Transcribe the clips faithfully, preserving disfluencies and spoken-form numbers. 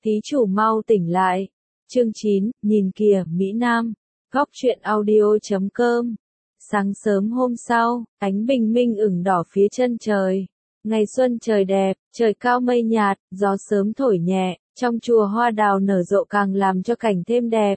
Thí chủ mau tỉnh lại. Chương chín, nhìn kìa, Mỹ Nam. Góc truyện audio chấm com. Sáng sớm hôm sau, ánh bình minh ửng đỏ phía chân trời. Ngày xuân trời đẹp, trời cao mây nhạt, gió sớm thổi nhẹ, trong chùa hoa đào nở rộ càng làm cho cảnh thêm đẹp.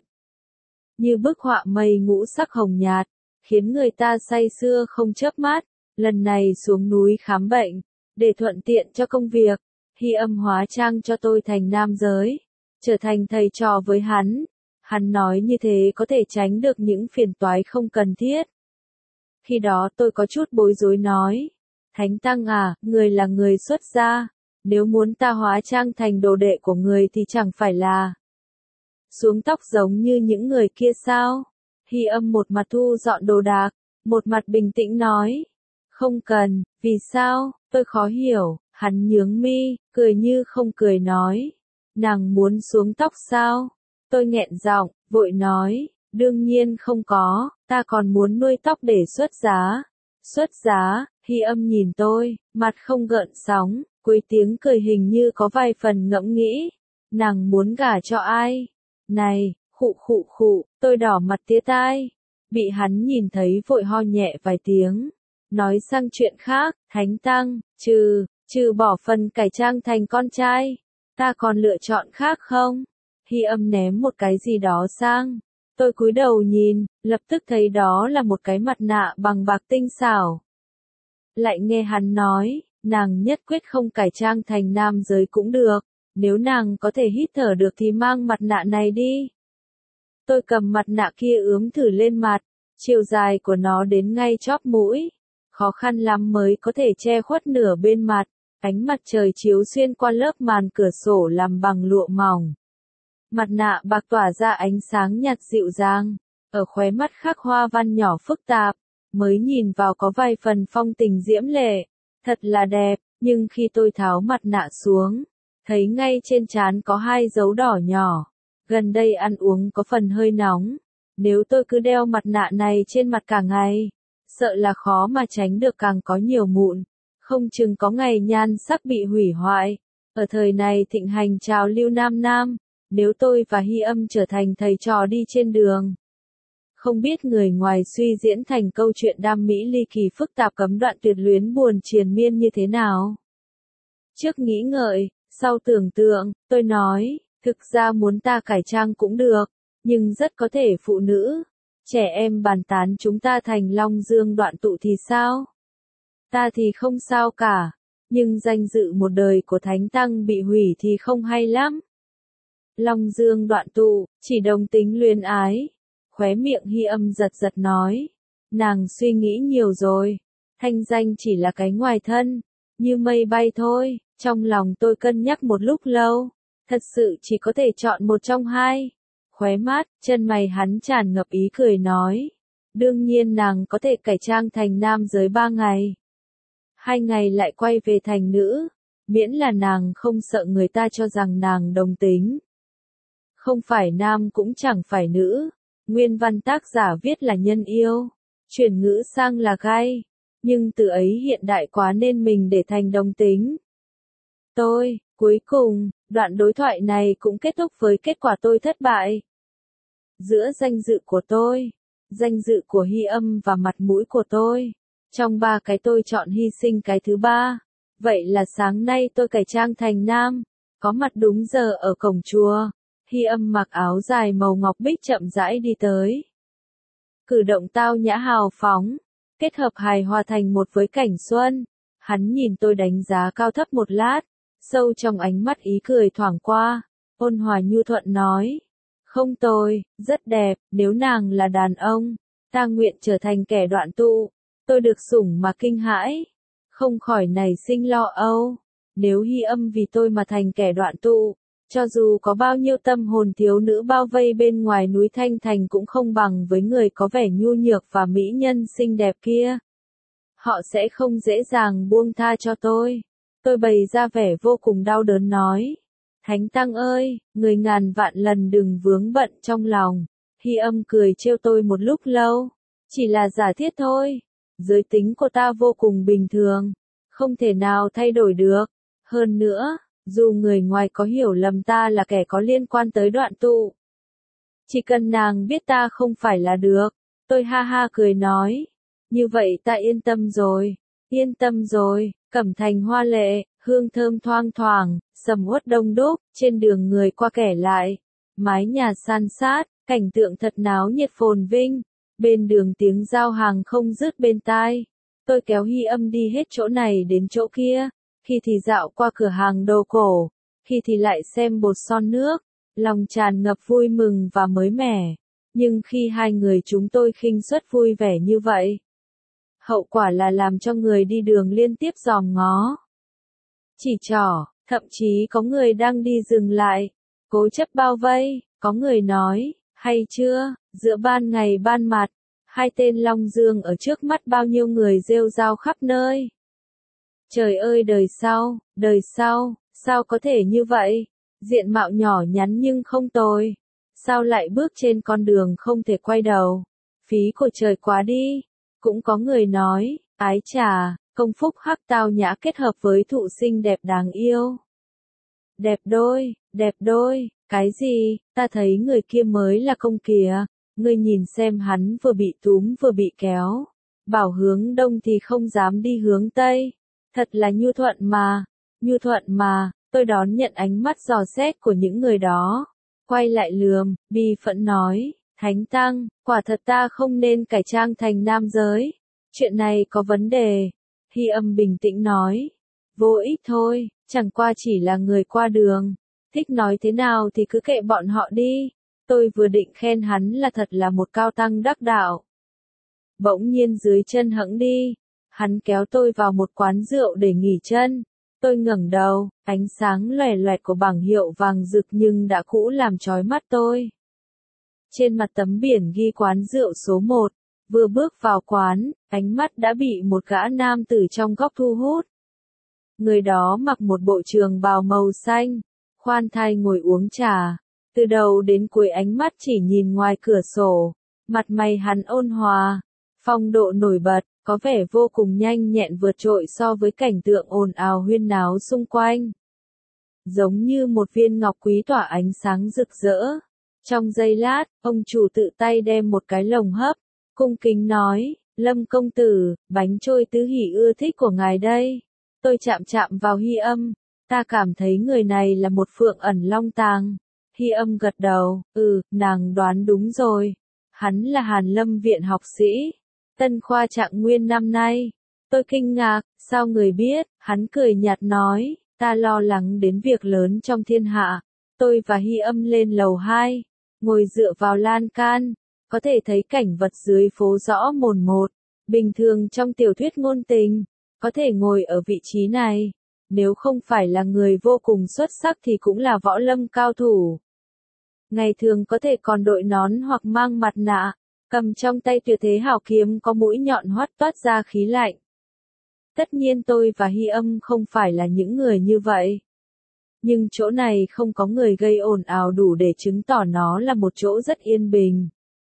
Như bức họa mây ngũ sắc hồng nhạt, khiến người ta say sưa không chớp mắt. Lần này xuống núi khám bệnh, để thuận tiện cho công việc, Hy Âm hóa trang cho tôi thành nam giới, trở thành thầy trò với hắn. Hắn nói như thế có thể tránh được những phiền toái không cần thiết. Khi đó tôi có chút bối rối nói, Thánh Tăng à, người là người xuất gia, nếu muốn ta hóa trang thành đồ đệ của người thì chẳng phải là xuống tóc giống như những người kia sao? Hy Âm một mặt thu dọn đồ đạc, một mặt bình tĩnh nói, không cần. Vì sao? Tôi khó hiểu. Hắn nhướng mi, cười như không cười nói, nàng muốn xuống tóc sao? Tôi nghẹn giọng, vội nói, đương nhiên không có, ta còn muốn nuôi tóc để xuất giá. Xuất giá? Hy Âm nhìn tôi, mặt không gợn sóng, cuối tiếng cười hình như có vài phần ngẫm nghĩ. Nàng muốn gả cho ai? Này, khụ khụ khụ, tôi đỏ mặt tía tai. Bị hắn nhìn thấy vội ho nhẹ vài tiếng. Nói sang chuyện khác, Thánh Tăng, trừ, trừ bỏ phần cải trang thành con trai, ta còn lựa chọn khác không? Hy Âm ném một cái gì đó sang. Tôi cúi đầu nhìn, lập tức thấy đó là một cái mặt nạ bằng bạc tinh xảo. Lại nghe hắn nói, nàng nhất quyết không cải trang thành nam giới cũng được, nếu nàng có thể hít thở được thì mang mặt nạ này đi. Tôi cầm mặt nạ kia ướm thử lên mặt, chiều dài của nó đến ngay chóp mũi. Khó khăn lắm mới có thể che khuất nửa bên mặt, ánh mặt trời chiếu xuyên qua lớp màn cửa sổ làm bằng lụa mỏng. Mặt nạ bạc tỏa ra ánh sáng nhạt dịu dàng, ở khóe mắt khắc hoa văn nhỏ phức tạp, mới nhìn vào có vài phần phong tình diễm lệ, thật là đẹp, nhưng khi tôi tháo mặt nạ xuống, thấy ngay trên trán có hai dấu đỏ nhỏ, gần đây ăn uống có phần hơi nóng, nếu tôi cứ đeo mặt nạ này trên mặt cả ngày, sợ là khó mà tránh được càng có nhiều mụn, không chừng có ngày nhan sắc bị hủy hoại. Ở thời này thịnh hành trào lưu nam nam, nếu tôi và Hy Âm trở thành thầy trò đi trên đường, không biết người ngoài suy diễn thành câu chuyện đam mỹ ly kỳ phức tạp cấm đoạn tuyệt luyến buồn triền miên như thế nào. Trước nghĩ ngợi, sau tưởng tượng, tôi nói, thực ra muốn ta cải trang cũng được, nhưng rất có thể phụ nữ, trẻ em bàn tán chúng ta thành Long Dương đoạn tụ thì sao? Ta thì không sao cả, nhưng danh dự một đời của Thánh Tăng bị hủy thì không hay lắm. Long Dương đoạn tụ, chỉ đồng tính luyến ái. Khóe miệng Hy Âm giật giật nói, nàng suy nghĩ nhiều rồi, thanh danh chỉ là cái ngoài thân, như mây bay thôi. Trong lòng tôi cân nhắc một lúc lâu, thật sự chỉ có thể chọn một trong hai. Khóe mắt, chân mày hắn tràn ngập ý cười nói, đương nhiên nàng có thể cải trang thành nam giới ba ngày. Hai ngày lại quay về thành nữ, miễn là nàng không sợ người ta cho rằng nàng đồng tính. Không phải nam cũng chẳng phải nữ, nguyên văn tác giả viết là nhân yêu, chuyển ngữ sang là gay, nhưng từ ấy hiện đại quá nên mình để thành đồng tính. Tôi, cuối cùng, đoạn đối thoại này cũng kết thúc với kết quả tôi thất bại. Giữa danh dự của tôi, danh dự của Hy Âm và mặt mũi của tôi, trong ba cái tôi chọn hy sinh cái thứ ba. Vậy là sáng nay tôi cải trang thành nam, có mặt đúng giờ ở cổng chùa. Hy Âm mặc áo dài màu ngọc bích chậm rãi đi tới. Cử động tao nhã hào phóng, kết hợp hài hòa thành một với cảnh xuân. Hắn nhìn tôi đánh giá cao thấp một lát, sâu trong ánh mắt ý cười thoảng qua, ôn hòa nhu thuận nói, không tồi, rất đẹp, nếu nàng là đàn ông, ta nguyện trở thành kẻ đoạn tụ. Tôi được sủng mà kinh hãi, không khỏi nảy sinh lo âu, nếu Hy Âm vì tôi mà thành kẻ đoạn tụ, cho dù có bao nhiêu tâm hồn thiếu nữ bao vây bên ngoài núi Thanh Thành cũng không bằng với người có vẻ nhu nhược và mỹ nhân xinh đẹp kia. Họ sẽ không dễ dàng buông tha cho tôi. Tôi bày ra vẻ vô cùng đau đớn nói, Thánh Tăng ơi, người ngàn vạn lần đừng vướng bận trong lòng. Hy Âm cười trêu tôi một lúc lâu, chỉ là giả thiết thôi, giới tính của ta vô cùng bình thường, không thể nào thay đổi được. Hơn nữa, Dù người ngoài có hiểu lầm ta là kẻ có liên quan tới đoạn tụ. Chỉ cần nàng biết ta không phải là được. Tôi ha ha cười nói. Như vậy ta yên tâm rồi. Yên tâm rồi. Cẩm thành hoa lệ, hương thơm thoang thoảng, sầm uất đông đúc, trên đường người qua kẻ lại. Mái nhà san sát, cảnh tượng thật náo nhiệt phồn vinh. Bên đường tiếng giao hàng không dứt bên tai. Tôi kéo Hy Âm đi hết chỗ này đến chỗ kia. Khi thì dạo qua cửa hàng đồ cổ, khi thì lại xem bột son nước. Lòng tràn ngập vui mừng và mới mẻ. Nhưng khi hai người chúng tôi khinh suất vui vẻ như vậy, hậu quả là làm cho người đi đường liên tiếp dòm ngó. Chỉ trỏ, thậm chí có người đang đi dừng lại, cố chấp bao vây, có người nói, hay chưa, giữa ban ngày ban mặt, hai tên Long Dương ở trước mắt bao nhiêu người rêu rao khắp nơi. Trời ơi đời sau, đời sau, sao có thể như vậy? Diện mạo nhỏ nhắn nhưng không tồi. Sao lại bước trên con đường không thể quay đầu? Phí của trời quá đi. Cũng có người nói, ái chà, công phúc hắc tao nhã kết hợp với thụ sinh đẹp đáng yêu. Đẹp đôi, đẹp đôi, cái gì, ta thấy người kia mới là công kìa. Ngươi nhìn xem hắn vừa bị túm vừa bị kéo. Bảo hướng đông thì không dám đi hướng tây. Thật là nhu thuận mà, nhu thuận mà. Tôi đón nhận ánh mắt dò xét của những người đó. Quay lại lườm, bi phẫn nói, Thánh Tăng, quả thật ta không nên cải trang thành nam giới. Chuyện này có vấn đề. Hy Âm bình tĩnh nói, vô ích thôi, chẳng qua chỉ là người qua đường. Thích nói thế nào thì cứ kệ bọn họ đi. Tôi vừa định khen hắn là thật là một cao tăng đắc đạo. Bỗng nhiên dưới chân hẫng đi. Hắn kéo tôi vào một quán rượu để nghỉ chân. Tôi ngẩng đầu, ánh sáng lòe loẹt của bảng hiệu vàng rực nhưng đã cũ làm chói mắt tôi. Trên mặt tấm biển ghi quán rượu số một, vừa bước vào quán, ánh mắt đã bị một gã nam tử trong góc thu hút. Người đó mặc một bộ trường bào màu xanh, khoan thai ngồi uống trà, từ đầu đến cuối ánh mắt chỉ nhìn ngoài cửa sổ, mặt mày hắn ôn hòa, phong độ nổi bật. Có vẻ vô cùng nhanh nhẹn vượt trội so với cảnh tượng ồn ào huyên náo xung quanh. Giống như một viên ngọc quý tỏa ánh sáng rực rỡ. Trong giây lát, ông chủ tự tay đem một cái lồng hấp, cung kính nói, Lâm công tử, bánh trôi tứ hỷ ưa thích của ngài đây. Tôi chạm chạm vào Hy Âm, ta cảm thấy người này là một phượng ẩn long tàng. Hy Âm gật đầu, ừ, nàng đoán đúng rồi. Hắn là Hàn Lâm viện học sĩ. Tân khoa trạng nguyên năm nay. Tôi kinh ngạc, sao người biết, hắn cười nhạt nói, ta lo lắng đến việc lớn trong thiên hạ. Tôi và Hy Âm lên lầu hai, ngồi dựa vào lan can, có thể thấy cảnh vật dưới phố rõ mồn một. Bình thường trong tiểu thuyết ngôn tình, có thể ngồi ở vị trí này, nếu không phải là người vô cùng xuất sắc thì cũng là võ lâm cao thủ. Ngày thường có thể còn đội nón hoặc mang mặt nạ. Cầm trong tay tuyệt thế hảo kiếm có mũi nhọn hoắt toát ra khí lạnh. Tất nhiên tôi và Hy Âm không phải là những người như vậy. Nhưng chỗ này không có người gây ồn ào đủ để chứng tỏ nó là một chỗ rất yên bình.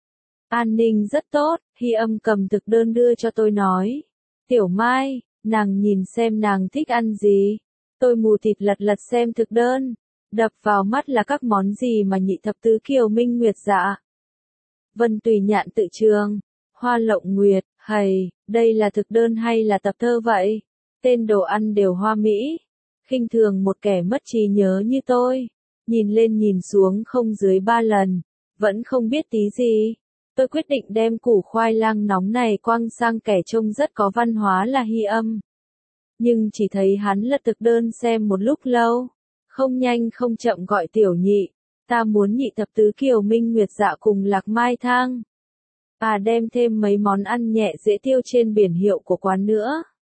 An ninh rất tốt, Hy Âm cầm thực đơn đưa cho tôi nói. Tiểu Mai, nàng nhìn xem nàng thích ăn gì. Tôi mù thịt lật lật xem thực đơn. Đập vào mắt là các món gì mà nhị thập tứ kiều minh nguyệt dạ. Vân Tùy Nhạn Tự Trường, Hoa Lộng Nguyệt, hầy, đây là thực đơn hay là tập thơ vậy? Tên đồ ăn đều hoa mỹ. Khinh thường một kẻ mất trí nhớ như tôi. Nhìn lên nhìn xuống không dưới ba lần. Vẫn không biết tí gì. Tôi quyết định đem củ khoai lang nóng này quăng sang kẻ trông rất có văn hóa là Hy Âm. Nhưng chỉ thấy hắn lật thực đơn xem một lúc lâu. Không nhanh không chậm gọi tiểu nhị. Ta muốn nhị thập tứ kiều minh nguyệt dạ cùng lạc mai thang. À đem thêm mấy món ăn nhẹ dễ tiêu trên biển hiệu của quán nữa.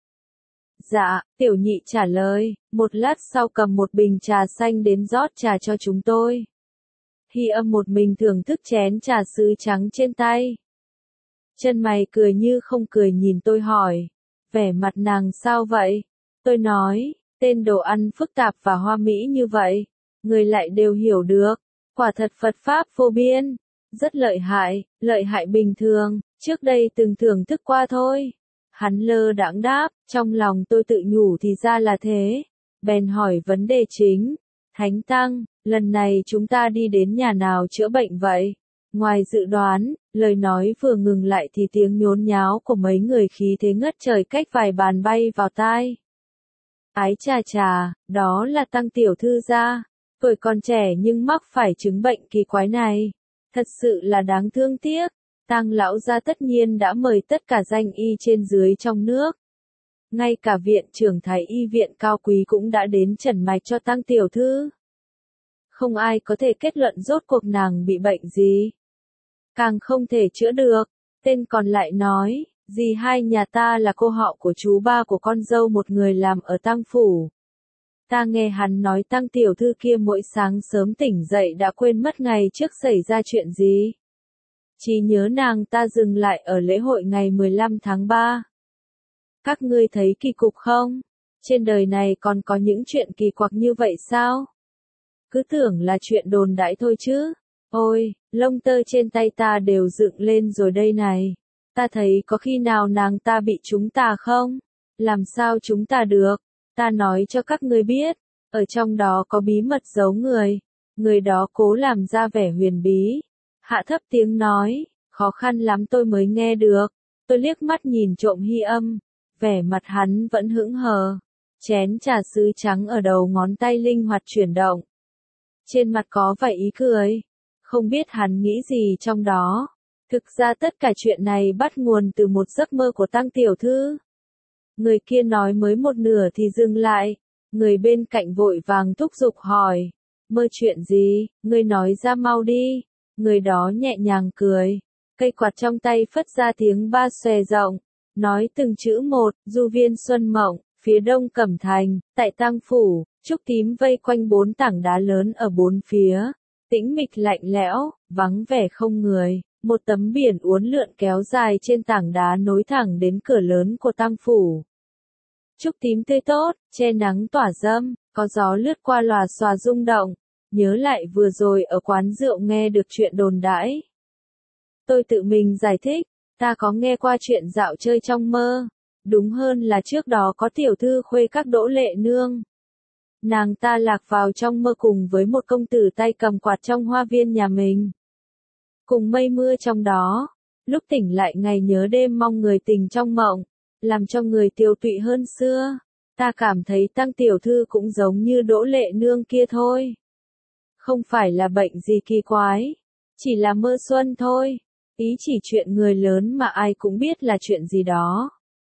Dạ, tiểu nhị trả lời, một lát sau cầm một bình trà xanh đến rót trà cho chúng tôi. Hy Âm một mình thưởng thức chén trà sứ trắng trên tay. Chân mày cười như không cười nhìn tôi hỏi, vẻ mặt nàng sao vậy? Tôi nói, tên đồ ăn phức tạp và hoa mỹ như vậy, người lại đều hiểu được. Quả thật Phật Pháp vô biên, rất lợi hại, lợi hại bình thường, trước đây từng thưởng thức qua thôi. Hắn lơ đãng đáp, trong lòng tôi tự nhủ thì ra là thế. bèn hỏi vấn đề chính. Thánh Tăng, lần này chúng ta đi đến nhà nào chữa bệnh vậy? Ngoài dự đoán, lời nói vừa ngừng lại thì tiếng nhốn nháo của mấy người khí thế ngất trời cách vài bàn bay vào tai. Ái chà chà, đó là Tăng tiểu thư gia, tuổi còn trẻ nhưng mắc phải chứng bệnh kỳ quái này. Thật sự là đáng thương tiếc. Tăng lão gia tất nhiên đã mời tất cả danh y trên dưới trong nước. Ngay cả viện trưởng thái y viện cao quý cũng đã đến trần mạch cho Tăng tiểu thư. Không ai có thể kết luận rốt cuộc nàng bị bệnh gì. Càng không thể chữa được. Tên còn lại nói, dì hai nhà ta là cô họ của chú ba của con dâu một người làm ở Tăng phủ. Ta nghe hắn nói Tăng tiểu thư kia mỗi sáng sớm tỉnh dậy đã quên mất ngày trước xảy ra chuyện gì. Chỉ nhớ nàng ta dừng lại ở lễ hội ngày mười lăm tháng ba. Các ngươi thấy kỳ cục không? Trên đời này còn có những chuyện kỳ quặc như vậy sao? Cứ tưởng là chuyện đồn đãi thôi chứ. Ôi, lông tơ trên tay ta đều dựng lên rồi đây này. Ta thấy có khi nào nàng ta bị chúng ta không? Làm sao chúng ta được? Ta nói cho các ngươi biết, ở trong đó có bí mật giấu người. Người đó cố làm ra vẻ huyền bí. Hạ thấp tiếng nói, khó khăn lắm tôi mới nghe được. Tôi liếc mắt nhìn trộm Hy Âm, vẻ mặt hắn vẫn hững hờ. Chén trà sứ trắng ở đầu ngón tay linh hoạt chuyển động. Trên mặt có vài ý cười. Không biết hắn nghĩ gì trong đó. Thực ra tất cả chuyện này bắt nguồn từ một giấc mơ của Tăng tiểu thư. Người kia nói mới một nửa thì dừng lại. Người bên cạnh vội vàng thúc giục hỏi. Mơ chuyện gì, ngươi nói ra mau đi. Người đó nhẹ nhàng cười. Cây quạt trong tay phất ra tiếng ba xòe rộng. Nói từng chữ một, du viên Xuân Mộng, phía đông Cẩm Thành, tại Tăng phủ, trúc tím vây quanh bốn tảng đá lớn ở bốn phía. Tĩnh mịch lạnh lẽo, vắng vẻ không người. Một tấm biển uốn lượn kéo dài trên tảng đá nối thẳng đến cửa lớn của Tăng phủ. Trúc tím tươi tốt, che nắng tỏa râm, có gió lướt qua lòa xòa rung động. Nhớ lại vừa rồi ở quán rượu nghe được chuyện đồn đãi. Tôi tự mình giải thích, ta có nghe qua chuyện dạo chơi trong mơ. Đúng hơn là trước đó có tiểu thư khuê các Đỗ Lệ Nương. Nàng ta lạc vào trong mơ cùng với một công tử tay cầm quạt trong hoa viên nhà mình. Cùng mây mưa trong đó, lúc tỉnh lại ngày nhớ đêm mong người tình trong mộng, làm cho người tiêu tụy hơn xưa. Ta cảm thấy Tăng tiểu thư cũng giống như Đỗ Lệ Nương kia thôi. Không phải là bệnh gì kỳ quái, chỉ là mơ xuân thôi. Ý chỉ chuyện người lớn mà ai cũng biết là chuyện gì đó.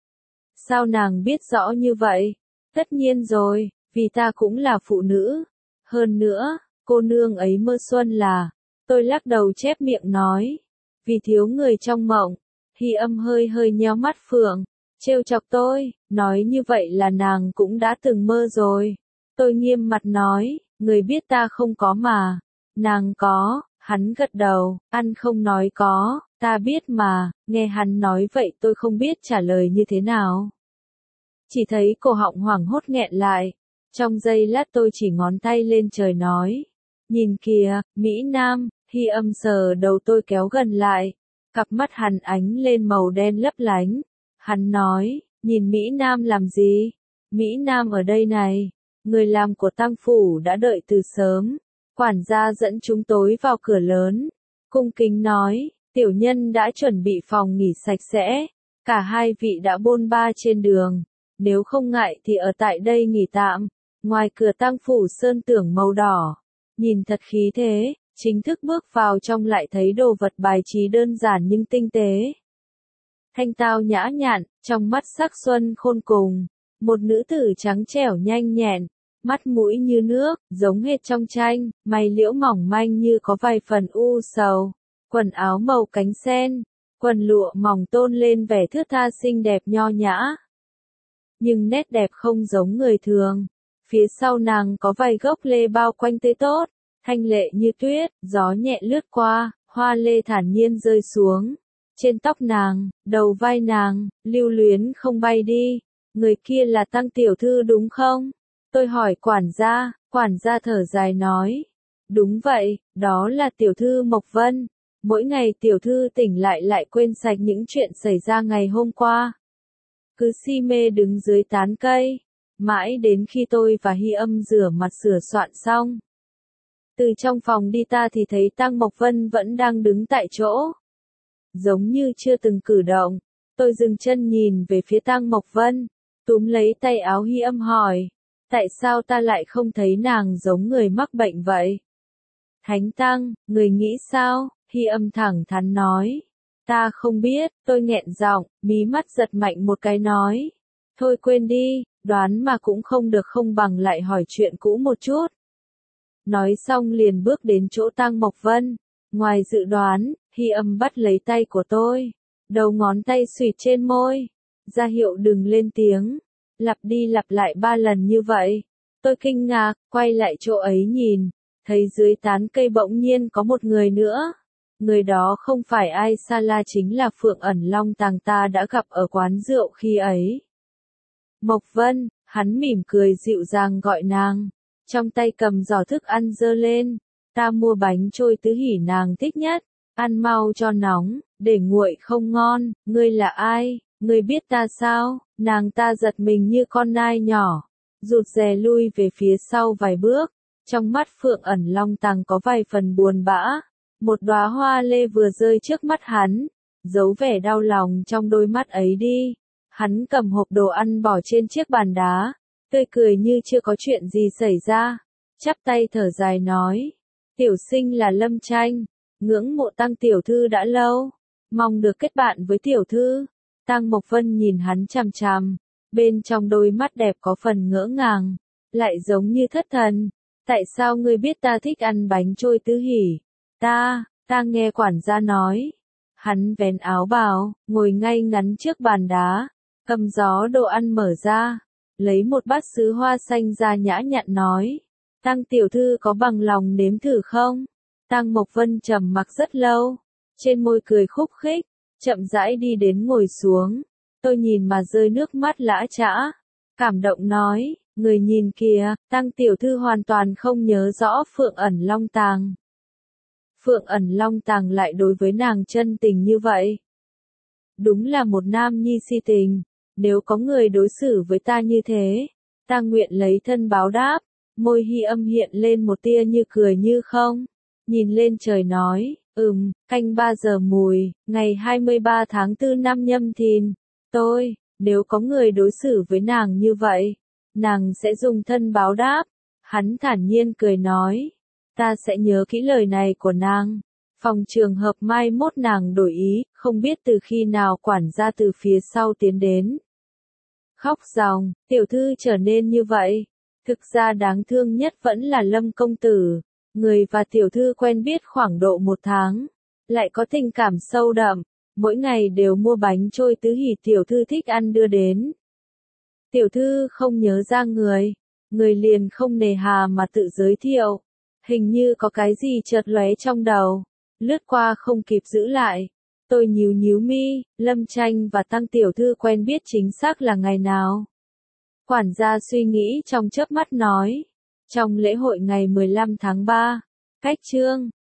Sao nàng biết rõ như vậy? Tất nhiên rồi, vì ta cũng là phụ nữ. Hơn nữa, cô nương ấy mơ xuân là, tôi lắc đầu chép miệng nói, vì thiếu người trong mộng. Hy Âm hơi hơi nheo mắt phượng, trêu chọc tôi, nói như vậy là nàng cũng đã từng mơ rồi. Tôi nghiêm mặt nói, người biết ta không có mà. Nàng có, hắn gật đầu, ăn không nói có, ta biết mà. Nghe hắn nói vậy tôi không biết trả lời như thế nào. Chỉ thấy cổ họng hoảng hốt nghẹn lại. Trong giây lát tôi chỉ ngón tay lên trời nói, nhìn kìa, Mỹ Nam. Hy Âm sờ đầu tôi kéo gần lại, cặp mắt hắn ánh lên màu đen lấp lánh. Hắn nói, nhìn Mỹ Nam làm gì? Mỹ Nam ở đây này. Người làm của Tăng phủ đã đợi từ sớm. Quản gia dẫn chúng tối vào cửa lớn. Cung kính nói, tiểu nhân đã chuẩn bị phòng nghỉ sạch sẽ. Cả hai vị đã bôn ba trên đường. Nếu không ngại thì ở tại đây nghỉ tạm. Ngoài cửa Tăng phủ sơn tường màu đỏ. Nhìn thật khí thế. Chính thức bước vào trong lại thấy đồ vật bài trí đơn giản nhưng tinh tế. Thanh tao nhã nhặn, trong mắt sắc xuân khôn cùng. Một nữ tử trắng trẻo nhanh nhẹn, mắt mũi như nước, giống hệt trong tranh, mày liễu mỏng manh như có vài phần u sầu. Quần áo màu cánh sen, quần lụa mỏng tôn lên vẻ thướt tha xinh đẹp nho nhã. Nhưng nét đẹp không giống người thường. Phía sau nàng có vài gốc lê bao quanh tươi tốt. Thanh lệ như tuyết, gió nhẹ lướt qua, hoa lê thản nhiên rơi xuống. Trên tóc nàng, đầu vai nàng, lưu luyến không bay đi. Người kia là Tăng tiểu thư đúng không? Tôi hỏi quản gia, quản gia thở dài nói. Đúng vậy, đó là tiểu thư Mộc Vân. Mỗi ngày tiểu thư tỉnh lại lại quên sạch những chuyện xảy ra ngày hôm qua. Cứ si mê đứng dưới tán cây, Mãi đến khi tôi và Hy Âm rửa mặt sửa soạn xong. Từ trong phòng đi ta thì thấy Tăng Mộc Vân vẫn đang đứng tại chỗ. Giống như chưa từng cử động. Tôi dừng chân nhìn về phía Tăng Mộc Vân, túm lấy tay áo Hy Âm hỏi. Tại sao ta lại không thấy nàng giống người mắc bệnh vậy? Thánh Tăng, người nghĩ sao? Hy Âm thẳng thắn nói. Ta không biết, tôi nghẹn giọng, mí mắt giật mạnh một cái nói. Thôi quên đi, đoán mà cũng không được không bằng lại hỏi chuyện cũ một chút. Nói xong liền bước đến chỗ Tăng Mộc Vân. Ngoài dự đoán, Hy Âm bắt lấy tay của tôi. Đầu ngón tay xuyệt trên môi. Ra hiệu đừng lên tiếng. Lặp đi lặp lại ba lần như vậy. Tôi kinh ngạc, quay lại chỗ ấy nhìn. Thấy dưới tán cây bỗng nhiên có một người nữa. Người đó không phải ai xa la chính là Phượng Ẩn Long Tàng ta đã gặp ở quán rượu khi ấy. Mộc Vân, hắn mỉm cười dịu dàng gọi nàng. Trong tay cầm giỏ thức ăn dơ lên. Ta mua bánh trôi tứ hỉ nàng thích nhất. Ăn mau cho nóng, để nguội không ngon. Ngươi là ai? Ngươi biết ta sao? Nàng ta giật mình như con nai nhỏ. Rụt rè lui về phía sau vài bước. Trong mắt Phượng Ẩn Long Tàng có vài phần buồn bã. Một đóa hoa lê vừa rơi trước mắt hắn. Giấu vẻ đau lòng trong đôi mắt ấy đi. Hắn cầm hộp đồ ăn bỏ trên chiếc bàn đá. Tươi cười như chưa có chuyện gì xảy ra. Chắp tay thở dài nói. Tiểu sinh là Lâm Tranh. Ngưỡng mộ Tăng tiểu thư đã lâu. Mong được kết bạn với tiểu thư. Tăng Mộc Vân nhìn hắn chằm chằm. Bên trong đôi mắt đẹp có phần ngỡ ngàng. Lại giống như thất thần. Tại sao ngươi biết ta thích ăn bánh trôi tứ hỉ? Ta, ta nghe quản gia nói. Hắn vén áo bào, ngồi ngay ngắn trước bàn đá. Cầm gió đồ ăn mở ra. Lấy một bát sứ hoa xanh ra nhã nhặn nói. Tăng tiểu thư có bằng lòng nếm thử không? Tăng Mộc Vân trầm mặc rất lâu. Trên môi cười khúc khích. Chậm rãi đi đến ngồi xuống. Tôi nhìn mà rơi nước mắt lã chã. Cảm động nói. Người nhìn kìa, Tăng tiểu thư hoàn toàn không nhớ rõ Phượng Ẩn Long Tàng. Phượng Ẩn Long Tàng lại đối với nàng chân tình như vậy. Đúng là một nam nhi si tình. Nếu có người đối xử với ta như thế, ta nguyện lấy thân báo đáp. Môi Hy Âm hiện lên một tia như cười như không. Nhìn lên trời nói, ừm, canh ba giờ mùi, ngày hai mươi ba tháng tư năm Nhâm Thìn. Tôi, nếu có người đối xử với nàng như vậy, nàng sẽ dùng thân báo đáp. Hắn thản nhiên cười nói, ta sẽ nhớ kỹ lời này của nàng. Phòng trường hợp mai mốt nàng đổi ý, không biết từ khi nào quản gia từ phía sau tiến đến. Khóc ròng, tiểu thư trở nên như vậy. Thực ra đáng thương nhất vẫn là Lâm công tử. Người và tiểu thư quen biết khoảng độ một tháng. Lại có tình cảm sâu đậm. Mỗi ngày đều mua bánh trôi tứ hỉ tiểu thư thích ăn đưa đến. Tiểu thư không nhớ ra người. Người liền không nề hà mà tự giới thiệu. Hình như có cái gì chợt lóe trong đầu. Lướt qua không kịp giữ lại. Tôi nhíu nhíu mi, Lâm Tranh và Tăng tiểu thư quen biết chính xác là ngày nào? Quản gia suy nghĩ trong chớp mắt nói. Trong lễ hội ngày mười lăm tháng ba. Cách chương.